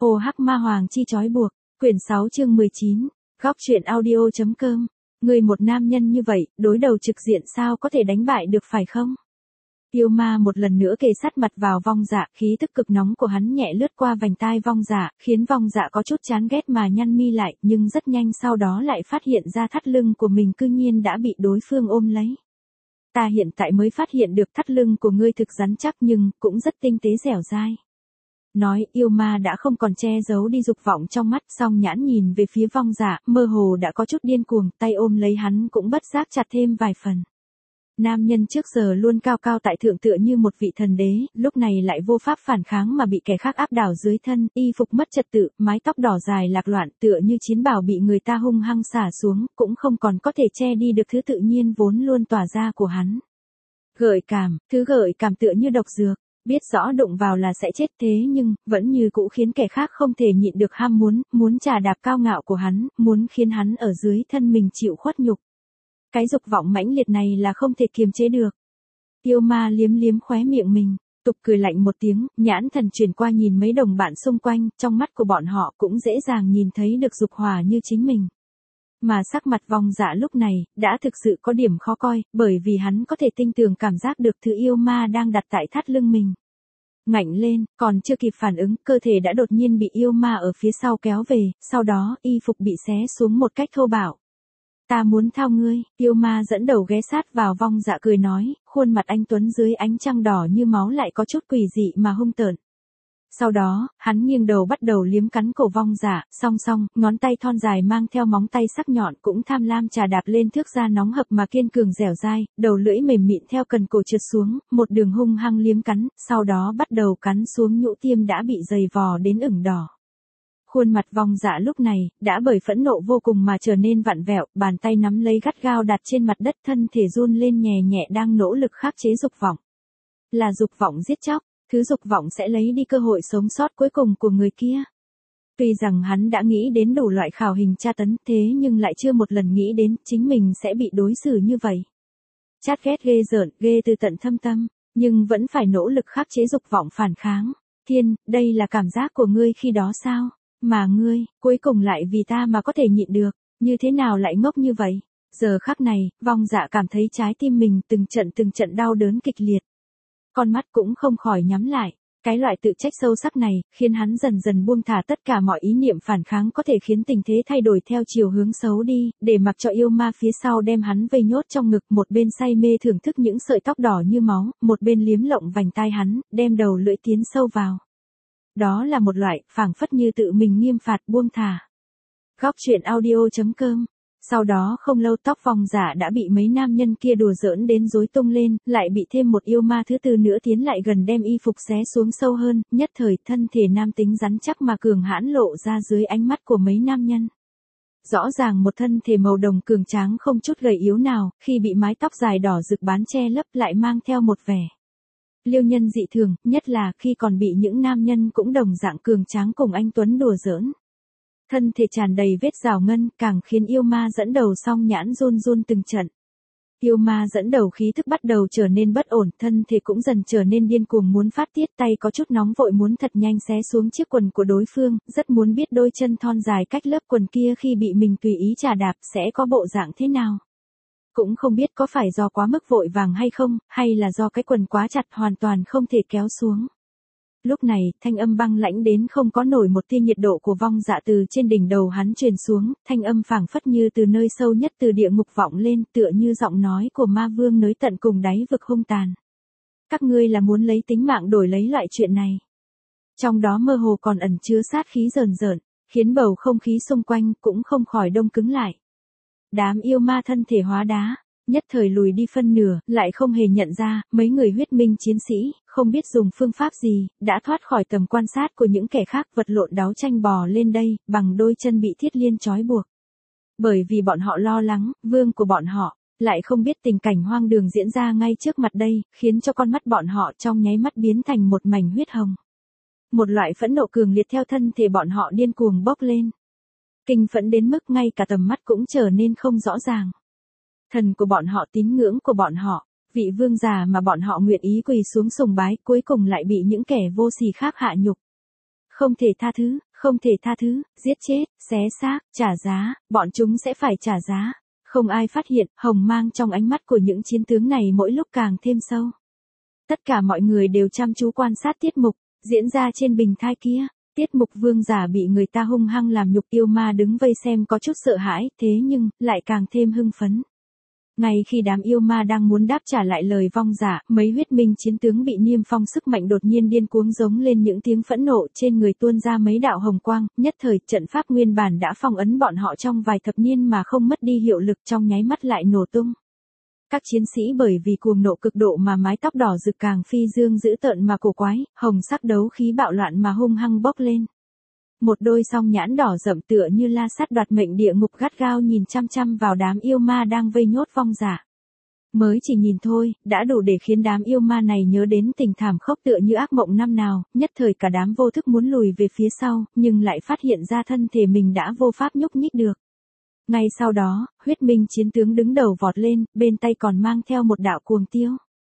Hồ Hắc Ma Hoàng chi trói buộc, quyển 6 chương 19, góc truyện audio.com. Người một nam nhân như vậy, đối đầu trực diện sao có thể đánh bại được phải không? Yêu ma một lần nữa kề sát mặt vào Vong Dạ, khí tức cực nóng của hắn nhẹ lướt qua vành tai Vong Dạ, khiến Vong Dạ có chút chán ghét mà nhăn mi lại, nhưng rất nhanh sau đó lại phát hiện ra thắt lưng của mình cư nhiên đã bị đối phương ôm lấy. Ta hiện tại mới phát hiện được thắt lưng của ngươi thực rắn chắc nhưng cũng rất tinh tế dẻo dai. Nói, yêu ma đã không còn che giấu đi dục vọng trong mắt, song nhãn nhìn về phía Vong Dạ, mơ hồ đã có chút điên cuồng, tay ôm lấy hắn cũng bất giác chặt thêm vài phần. Nam nhân trước giờ luôn cao cao tại thượng tựa như một vị thần đế, lúc này lại vô pháp phản kháng mà bị kẻ khác áp đảo dưới thân, y phục mất trật tự, mái tóc đỏ dài lạc loạn tựa như chiến bào bị người ta hung hăng xả xuống, cũng không còn có thể che đi được thứ tự nhiên vốn luôn tỏa ra của hắn. Gợi cảm, thứ gợi cảm tựa như độc dược. Biết rõ đụng vào là sẽ chết thế nhưng, vẫn như cũ khiến kẻ khác không thể nhịn được ham muốn trà đạp cao ngạo của hắn, muốn khiến hắn ở dưới thân mình chịu khuất nhục. Cái dục vọng mãnh liệt này là không thể kiềm chế được. Yêu ma liếm liếm khóe miệng mình, tục cười lạnh một tiếng, nhãn thần chuyển qua nhìn mấy đồng bạn xung quanh, trong mắt của bọn họ cũng dễ dàng nhìn thấy được dục hỏa như chính mình. Mà sắc mặt Vong Dạ lúc này, đã thực sự có điểm khó coi, bởi vì hắn có thể tinh tường cảm giác được thứ yêu ma đang đặt tại thắt lưng mình. Ngạnh lên, còn chưa kịp phản ứng, cơ thể đã đột nhiên bị yêu ma ở phía sau kéo về, sau đó, y phục bị xé xuống một cách thô bạo. Ta muốn thao ngươi, yêu ma dẫn đầu ghé sát vào Vong Dạ cười nói, khuôn mặt anh tuấn dưới ánh trăng đỏ như máu lại có chút quỷ dị mà hung tợn. Sau đó, hắn nghiêng đầu bắt đầu liếm cắn cổ Vong Dạ, song song, ngón tay thon dài mang theo móng tay sắc nhọn cũng tham lam trà đạp lên thước da nóng hập mà kiên cường dẻo dai, đầu lưỡi mềm mịn theo cần cổ trượt xuống, một đường hung hăng liếm cắn, sau đó bắt đầu cắn xuống nhũ tiêm đã bị dày vò đến ửng đỏ. Khuôn mặt Vong Dạ lúc này, đã bởi phẫn nộ vô cùng mà trở nên vặn vẹo, bàn tay nắm lấy gắt gao đặt trên mặt đất, thân thể run lên nhẹ nhẹ đang nỗ lực khắc chế dục vọng. Là dục vọng giết chóc. Thứ dục vọng sẽ lấy đi cơ hội sống sót cuối cùng của người kia. Tuy rằng hắn đã nghĩ đến đủ loại khảo hình tra tấn thế nhưng lại chưa một lần nghĩ đến chính mình sẽ bị đối xử như vậy. Chát ghét ghê rợn, ghê từ tận thâm tâm, nhưng vẫn phải nỗ lực khắc chế dục vọng phản kháng. Thiên, đây là cảm giác của ngươi khi đó sao? Mà ngươi, cuối cùng lại vì ta mà có thể nhịn được, như thế nào lại ngốc như vậy? Giờ khắc này, Vong Dạ cảm thấy trái tim mình từng trận đau đớn kịch liệt. Con mắt cũng không khỏi nhắm lại, cái loại tự trách sâu sắc này, khiến hắn dần dần buông thả tất cả mọi ý niệm phản kháng có thể khiến tình thế thay đổi theo chiều hướng xấu đi, để mặc cho yêu ma phía sau đem hắn vây nhốt trong ngực, một bên say mê thưởng thức những sợi tóc đỏ như máu, một bên liếm lộng vành tai hắn, đem đầu lưỡi tiến sâu vào. Đó là một loại, phảng phất như tự mình nghiêm phạt buông thả. Góc truyện audio.com. Sau đó không lâu tóc Vong Dạ đã bị mấy nam nhân kia đùa giỡn đến rối tung lên, lại bị thêm một yêu ma thứ tư nữa tiến lại gần đem y phục xé xuống sâu hơn, nhất thời thân thể nam tính rắn chắc mà cường hãn lộ ra dưới ánh mắt của mấy nam nhân. Rõ ràng một thân thể màu đồng cường tráng không chút gầy yếu nào, khi bị mái tóc dài đỏ rực bán che lấp lại mang theo một vẻ liêu nhân dị thường, nhất là khi còn bị những nam nhân cũng đồng dạng cường tráng cùng anh tuấn đùa giỡn. Thân thể tràn đầy vết rào ngân, càng khiến yêu ma dẫn đầu song nhãn run run từng trận. Yêu ma dẫn đầu khí thức bắt đầu trở nên bất ổn, thân thể cũng dần trở nên điên cuồng muốn phát tiết, tay có chút nóng vội muốn thật nhanh xé xuống chiếc quần của đối phương, rất muốn biết đôi chân thon dài cách lớp quần kia khi bị mình tùy ý trà đạp sẽ có bộ dạng thế nào. Cũng không biết có phải do quá mức vội vàng hay không, hay là do cái quần quá chặt hoàn toàn không thể kéo xuống. Lúc này, thanh âm băng lãnh đến không có nổi một tia nhiệt độ của Vong Dạ từ trên đỉnh đầu hắn truyền xuống, thanh âm phảng phất như từ nơi sâu nhất từ địa ngục vọng lên, tựa như giọng nói của ma vương nới tận cùng đáy vực hung tàn. Các ngươi là muốn lấy tính mạng đổi lấy loại chuyện này. Trong đó mơ hồ còn ẩn chứa sát khí rờn rợn, khiến bầu không khí xung quanh cũng không khỏi đông cứng lại. Đám yêu ma thân thể hóa đá, nhất thời lùi đi phân nửa, lại không hề nhận ra, mấy người huyết minh chiến sĩ, không biết dùng phương pháp gì, đã thoát khỏi tầm quan sát của những kẻ khác vật lộn đáo tranh bò lên đây, bằng đôi chân bị thiết liên trói buộc. Bởi vì bọn họ lo lắng, vương của bọn họ, lại không biết tình cảnh hoang đường diễn ra ngay trước mặt đây, khiến cho con mắt bọn họ trong nháy mắt biến thành một mảnh huyết hồng. Một loại phẫn nộ cường liệt theo thân thể bọn họ điên cuồng bốc lên. Kinh phẫn đến mức ngay cả tầm mắt cũng trở nên không rõ ràng. Thần của bọn họ, tín ngưỡng của bọn họ, vị vương già mà bọn họ nguyện ý quỳ xuống sùng bái, cuối cùng lại bị những kẻ vô sỉ khác hạ nhục. Không thể tha thứ, không thể tha thứ, giết chết, xé xác, trả giá, bọn chúng sẽ phải trả giá. Không ai phát hiện, hồng mang trong ánh mắt của những chiến tướng này mỗi lúc càng thêm sâu. Tất cả mọi người đều chăm chú quan sát tiết mục, diễn ra trên bình thai kia. Tiết mục vương giả bị người ta hung hăng làm nhục, yêu ma đứng vây xem có chút sợ hãi, thế nhưng, lại càng thêm hưng phấn. Ngay khi đám yêu ma đang muốn đáp trả lại lời vong giả, mấy huyết minh chiến tướng bị niêm phong sức mạnh đột nhiên điên cuống giống lên những tiếng phẫn nộ, trên người tuôn ra mấy đạo hồng quang, nhất thời trận pháp nguyên bản đã phong ấn bọn họ trong vài thập niên mà không mất đi hiệu lực, trong nháy mắt lại nổ tung. Các chiến sĩ bởi vì cuồng nộ cực độ mà mái tóc đỏ rực càng phi dương dữ tợn mà cổ quái, hồng sắc đấu khí bạo loạn mà hung hăng bốc lên. Một đôi song nhãn đỏ rậm tựa như la sát đoạt mệnh địa ngục gắt gao nhìn chăm chăm vào đám yêu ma đang vây nhốt vong giả. Mới chỉ nhìn thôi, đã đủ để khiến đám yêu ma này nhớ đến tình thảm khốc tựa như ác mộng năm nào, nhất thời cả đám vô thức muốn lùi về phía sau, nhưng lại phát hiện ra thân thể mình đã vô pháp nhúc nhích được. Ngay sau đó, huyết minh chiến tướng đứng đầu vọt lên, bên tay còn mang theo một đạo cuồng tiêu.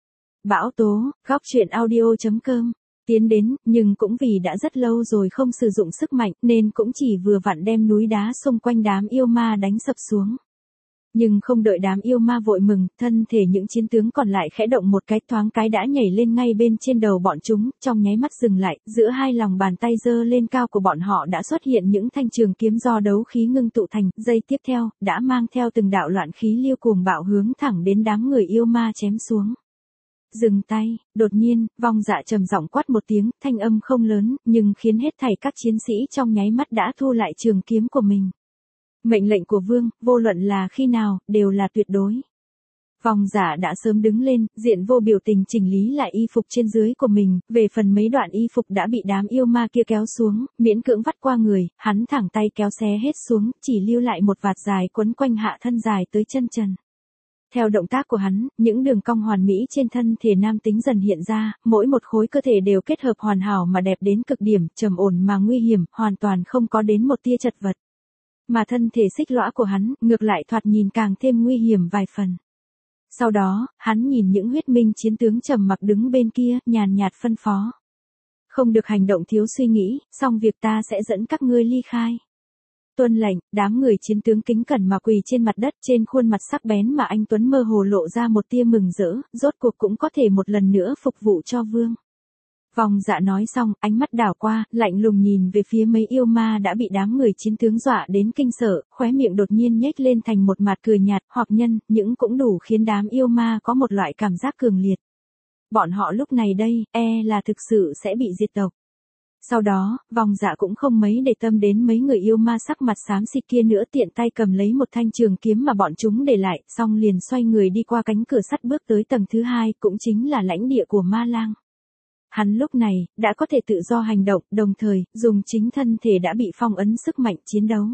Bão tố, góc truyện audio.com. Tiến đến, nhưng cũng vì đã rất lâu rồi không sử dụng sức mạnh, nên cũng chỉ vừa vặn đem núi đá xung quanh đám yêu ma đánh sập xuống. Nhưng không đợi đám yêu ma vội mừng, thân thể những chiến tướng còn lại khẽ động một cái, thoáng cái đã nhảy lên ngay bên trên đầu bọn chúng, trong nháy mắt dừng lại, giữa hai lòng bàn tay giơ lên cao của bọn họ đã xuất hiện những thanh trường kiếm do đấu khí ngưng tụ thành, giây tiếp theo, đã mang theo từng đạo loạn khí liêu cuồng bạo hướng thẳng đến đám người yêu ma chém xuống. Dừng tay, đột nhiên, vong dạ trầm giọng quát một tiếng, thanh âm không lớn, nhưng khiến hết thảy các chiến sĩ trong nháy mắt đã thu lại trường kiếm của mình. Mệnh lệnh của vương, vô luận là khi nào, đều là tuyệt đối. Vong giả đã sớm đứng lên, diện vô biểu tình chỉnh lý lại y phục trên dưới của mình, về phần mấy đoạn y phục đã bị đám yêu ma kia kéo xuống, miễn cưỡng vắt qua người, hắn thẳng tay kéo xé hết xuống, chỉ lưu lại một vạt dài quấn quanh hạ thân dài tới chân trần. Theo động tác của hắn, những đường cong hoàn mỹ trên thân thể nam tính dần hiện ra, mỗi một khối cơ thể đều kết hợp hoàn hảo mà đẹp đến cực điểm, trầm ổn mà nguy hiểm, hoàn toàn không có đến một tia chật vật. Mà thân thể xích lõa của hắn, ngược lại thoạt nhìn càng thêm nguy hiểm vài phần. Sau đó, hắn nhìn những huyết minh chiến tướng trầm mặc đứng bên kia, nhàn nhạt phân phó. Không được hành động thiếu suy nghĩ, xong việc ta sẽ dẫn các ngươi ly khai. Tuân lệnh, đám người chiến tướng kính cẩn mà quỳ trên mặt đất, trên khuôn mặt sắc bén mà anh tuấn mơ hồ lộ ra một tia mừng rỡ, rốt cuộc cũng có thể một lần nữa phục vụ cho vương. Vong dạ nói xong, ánh mắt đảo qua, lạnh lùng nhìn về phía mấy yêu ma đã bị đám người chiến tướng dọa đến kinh sợ, khóe miệng đột nhiên nhếch lên thành một mặt cười nhạt, hoặc nhân, những cũng đủ khiến đám yêu ma có một loại cảm giác cường liệt. Bọn họ lúc này đây, là thực sự sẽ bị diệt tộc. Sau đó, vong dạ cũng không mấy để tâm đến mấy người yêu ma sắc mặt xám xịt kia nữa, tiện tay cầm lấy một thanh trường kiếm mà bọn chúng để lại, xong liền xoay người đi qua cánh cửa sắt bước tới tầng thứ 2, cũng chính là lãnh địa của ma lang. Hắn lúc này, đã có thể tự do hành động, đồng thời, dùng chính thân thể đã bị phong ấn sức mạnh chiến đấu.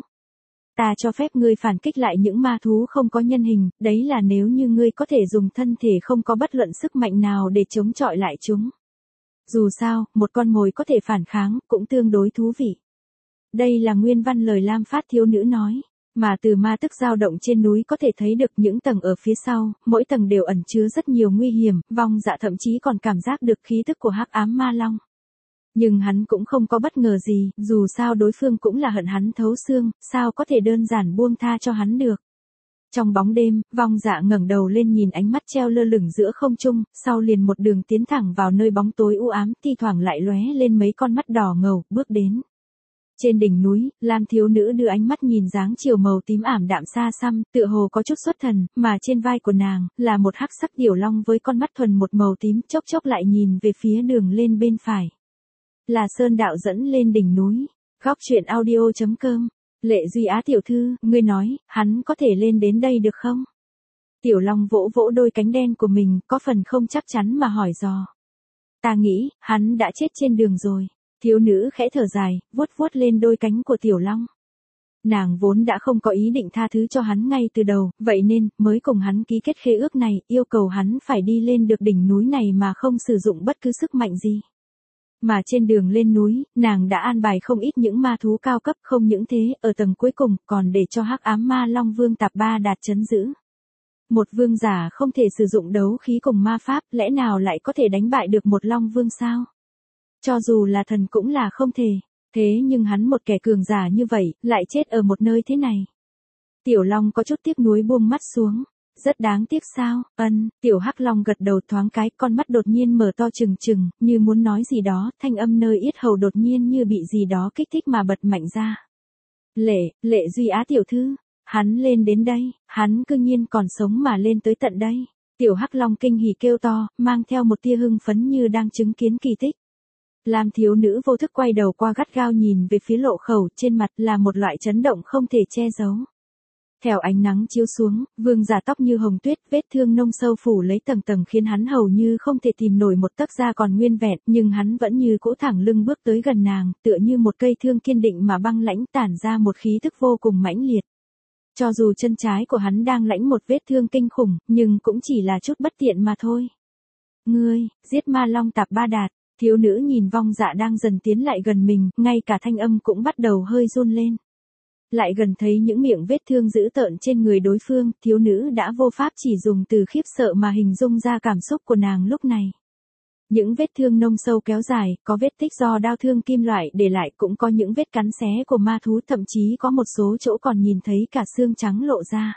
Ta cho phép ngươi phản kích lại những ma thú không có nhân hình, đấy là nếu như ngươi có thể dùng thân thể không có bất luận sức mạnh nào để chống chọi lại chúng. Dù sao, một con mồi có thể phản kháng, cũng tương đối thú vị. Đây là nguyên văn lời Lam Phát thiếu nữ nói, mà từ ma tức dao động trên núi có thể thấy được những tầng ở phía sau, mỗi tầng đều ẩn chứa rất nhiều nguy hiểm, vong dạ thậm chí còn cảm giác được khí tức của hắc ám ma long. Nhưng hắn cũng không có bất ngờ gì, dù sao đối phương cũng là hận hắn thấu xương, sao có thể đơn giản buông tha cho hắn được. Trong bóng đêm, vong dạ ngẩng đầu lên nhìn ánh mắt treo lơ lửng giữa không trung, sau liền một đường tiến thẳng vào nơi bóng tối u ám, thi thoảng lại lóe lên mấy con mắt đỏ ngầu, bước đến. Trên đỉnh núi, Lam thiếu nữ đưa ánh mắt nhìn dáng chiều màu tím ảm đạm xa xăm, tựa hồ có chút xuất thần, mà trên vai của nàng, là một hắc sắc tiểu long với con mắt thuần một màu tím, chốc chốc lại nhìn về phía đường lên bên phải. Là sơn đạo dẫn lên đỉnh núi. Góc truyện audio.com. Lệ Duy Á tiểu thư, ngươi nói, hắn có thể lên đến đây được không? Tiểu long vỗ vỗ đôi cánh đen của mình, có phần không chắc chắn mà hỏi dò. Ta nghĩ, hắn đã chết trên đường rồi. Thiếu nữ khẽ thở dài, vuốt vuốt lên đôi cánh của tiểu long. Nàng vốn đã không có ý định tha thứ cho hắn ngay từ đầu, vậy nên, mới cùng hắn ký kết khế ước này, yêu cầu hắn phải đi lên được đỉnh núi này mà không sử dụng bất cứ sức mạnh gì. Mà trên đường lên núi, nàng đã an bài không ít những ma thú cao cấp, không những thế, ở tầng cuối cùng, còn để cho hắc ám ma long vương tạp ba đạt trấn giữ. Một vương giả không thể sử dụng đấu khí cùng ma pháp, lẽ nào lại có thể đánh bại được một long vương sao? Cho dù là thần cũng là không thể. Thế nhưng hắn một kẻ cường giả như vậy, lại chết ở một nơi thế này. Tiểu Long có chút tiếc nuối buông mắt xuống. Rất đáng tiếc sao? Tiểu Hắc Long gật đầu thoáng cái, con mắt đột nhiên mở to trừng trừng, như muốn nói gì đó, thanh âm nơi yết hầu đột nhiên như bị gì đó kích thích mà bật mạnh ra. Lệ Duy Á tiểu thư, hắn lên đến đây, hắn cư nhiên còn sống mà lên tới tận đây. Tiểu Hắc Long kinh hỉ kêu to, mang theo một tia hưng phấn như đang chứng kiến kỳ tích. Lam thiếu nữ vô thức quay đầu qua gắt gao nhìn về phía lộ khẩu, trên mặt là một loại chấn động không thể che giấu. Theo ánh nắng chiếu xuống, vương giả tóc như hồng tuyết, vết thương nông sâu phủ lấy tầng tầng khiến hắn hầu như không thể tìm nổi một tấc da còn nguyên vẹn, nhưng hắn vẫn như cỗ thẳng lưng bước tới gần nàng, tựa như một cây thương kiên định mà băng lãnh, tản ra một khí thức vô cùng mãnh liệt. Cho dù chân trái của hắn đang lãnh một vết thương kinh khủng, nhưng cũng chỉ là chút bất tiện mà thôi. Ngươi, giết ma long tạp Ba Đạt. Thiếu nữ nhìn vong dạ đang dần tiến lại gần mình, ngay cả thanh âm cũng bắt đầu hơi run lên. Lại gần thấy những miệng vết thương dữ tợn trên người đối phương, thiếu nữ đã vô pháp chỉ dùng từ khiếp sợ mà hình dung ra cảm xúc của nàng lúc này. Những vết thương nông sâu kéo dài, có vết tích do đao thương kim loại để lại, cũng có những vết cắn xé của ma thú, thậm chí có một số chỗ còn nhìn thấy cả xương trắng lộ ra.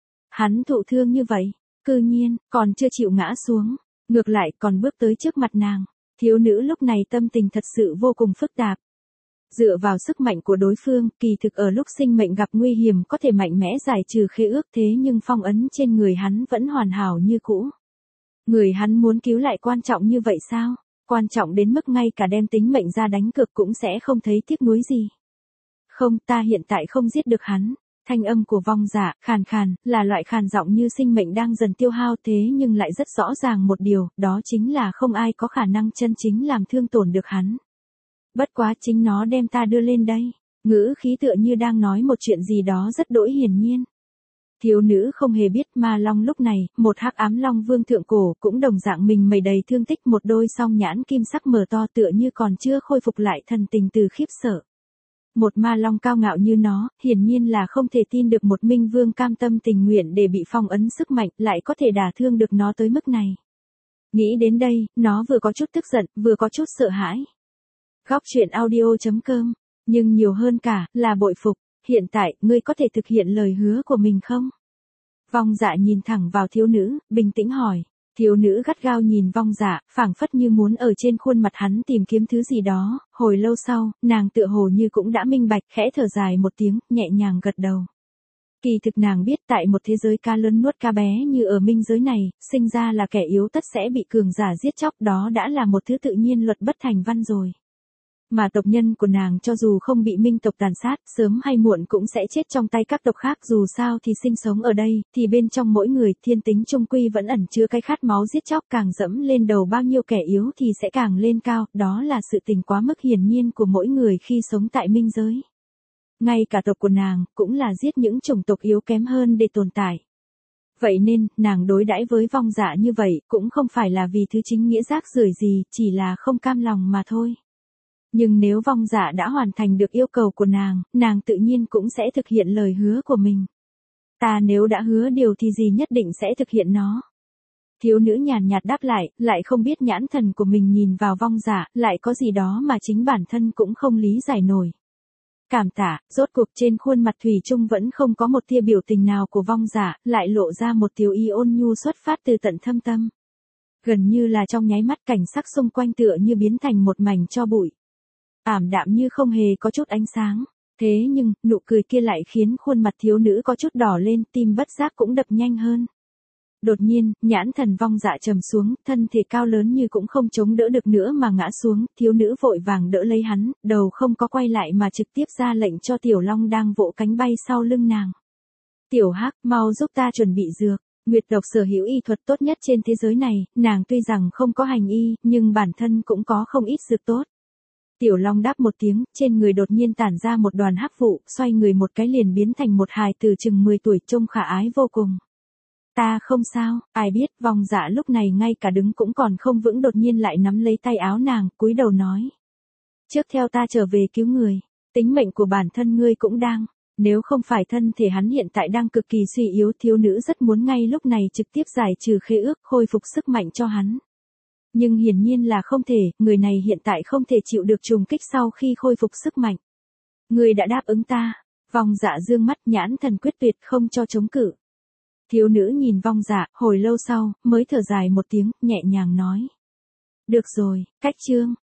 Hắn thụ thương như vậy, cư nhiên, còn chưa chịu ngã xuống, ngược lại còn bước tới trước mặt nàng. Thiếu nữ lúc này tâm tình thật sự vô cùng phức tạp. Dựa vào sức mạnh của đối phương, kỳ thực ở lúc sinh mệnh gặp nguy hiểm có thể mạnh mẽ giải trừ khế ước, thế nhưng phong ấn trên người hắn vẫn hoàn hảo như cũ. Người hắn muốn cứu lại quan trọng như vậy sao? Quan trọng đến mức ngay cả đem tính mệnh ra đánh cược cũng sẽ không thấy tiếc nuối gì. Không, ta hiện tại không giết được hắn. Thanh âm của vong dạ, khàn khàn, là loại khàn giọng như sinh mệnh đang dần tiêu hao, thế nhưng lại rất rõ ràng một điều, đó chính là không ai có khả năng chân chính làm thương tổn được hắn. Bất quá chính nó đem ta đưa lên đây. Ngữ khí tựa như đang nói một chuyện gì đó rất đỗi hiển nhiên. Thiếu nữ không hề biết ma long lúc này, một hắc ám long vương thượng cổ, cũng đồng dạng mình mày đầy thương tích, một đôi song nhãn kim sắc mở to tựa như còn chưa khôi phục lại thần tình từ khiếp sợ. Một ma long cao ngạo như nó, hiển nhiên là không thể tin được một minh vương cam tâm tình nguyện để bị phong ấn sức mạnh, lại có thể đả thương được nó tới mức này. Nghĩ đến đây, nó vừa có chút tức giận, vừa có chút sợ hãi. Góc truyện audio.com, nhưng nhiều hơn cả, là bội phục. Hiện tại, ngươi có thể thực hiện lời hứa của mình không? Vong dạ nhìn thẳng vào thiếu nữ, bình tĩnh hỏi. Thiếu nữ gắt gao nhìn vong dạ, phảng phất như muốn ở trên khuôn mặt hắn tìm kiếm thứ gì đó. Hồi lâu sau, nàng tựa hồ như cũng đã minh bạch, khẽ thở dài một tiếng, nhẹ nhàng gật đầu. Kỳ thực nàng biết tại một thế giới ca lớn nuốt ca bé như ở minh giới này, sinh ra là kẻ yếu tất sẽ bị cường giả giết chóc, đó đã là một thứ tự nhiên luật bất thành văn rồi. Mà tộc nhân của nàng cho dù không bị minh tộc tàn sát, sớm hay muộn cũng sẽ chết trong tay các tộc khác, dù sao thì sinh sống ở đây, thì bên trong mỗi người, thiên tính trung quy vẫn ẩn chứa cái khát máu giết chóc, càng dẫm lên đầu bao nhiêu kẻ yếu thì sẽ càng lên cao, đó là sự tình quá mức hiển nhiên của mỗi người khi sống tại minh giới. Ngay cả tộc của nàng, cũng là giết những chủng tộc yếu kém hơn để tồn tại. Vậy nên, nàng đối đãi với vong dạ như vậy, cũng không phải là vì thứ chính nghĩa rác rưởi gì, chỉ là không cam lòng mà thôi. Nhưng nếu vong dạ đã hoàn thành được yêu cầu của nàng tự nhiên cũng sẽ thực hiện lời hứa của mình. Ta nếu đã hứa điều thì gì nhất định sẽ thực hiện nó. Thiếu nữ nhàn nhạt đáp lại không biết nhãn thần của mình nhìn vào vong dạ, lại có gì đó mà chính bản thân cũng không lý giải nổi. Cảm tạ, rốt cuộc trên khuôn mặt thủy chung vẫn không có một tia biểu tình nào của vong dạ, lại lộ ra một tiểu ý ôn nhu xuất phát từ tận thâm tâm. Gần như là trong nháy mắt cảnh sắc xung quanh tựa như biến thành một mảnh tro bụi. Ảm đạm như không hề có chút ánh sáng. Thế nhưng, nụ cười kia lại khiến khuôn mặt thiếu nữ có chút đỏ lên, tim bất giác cũng đập nhanh hơn. Đột nhiên, nhãn thần vong dạ trầm xuống, thân thể cao lớn như cũng không chống đỡ được nữa mà ngã xuống, thiếu nữ vội vàng đỡ lấy hắn, đầu không có quay lại mà trực tiếp ra lệnh cho tiểu long đang vỗ cánh bay sau lưng nàng. Tiểu Hắc, mau giúp ta chuẩn bị dược. Nguyệt tộc sở hữu y thuật tốt nhất trên thế giới này, nàng tuy rằng không có hành y, nhưng bản thân cũng có không ít dược tốt. Tiểu Long đáp một tiếng, trên người đột nhiên tản ra một đoàn hắc vụ, xoay người một cái liền biến thành một hài tử chừng 10 tuổi, trông khả ái vô cùng. Ta không sao, ai biết, vong dạ lúc này ngay cả đứng cũng còn không vững, đột nhiên lại nắm lấy tay áo nàng, cúi đầu nói. Trước theo ta trở về cứu người, tính mệnh của bản thân ngươi cũng đang, nếu không phải thân thể hắn hiện tại đang cực kỳ suy yếu, thiếu nữ rất muốn ngay lúc này trực tiếp giải trừ khế ước, khôi phục sức mạnh cho hắn. Nhưng hiển nhiên là không thể, người này hiện tại không thể chịu được trùng kích sau khi khôi phục sức mạnh. Ngươi đã đáp ứng ta. Vong Dạ dương mắt, nhãn thần quyết tuyệt, không cho chống cự. Thiếu nữ nhìn Vong Dạ, hồi lâu sau, mới thở dài một tiếng, nhẹ nhàng nói. Được rồi, cách chương.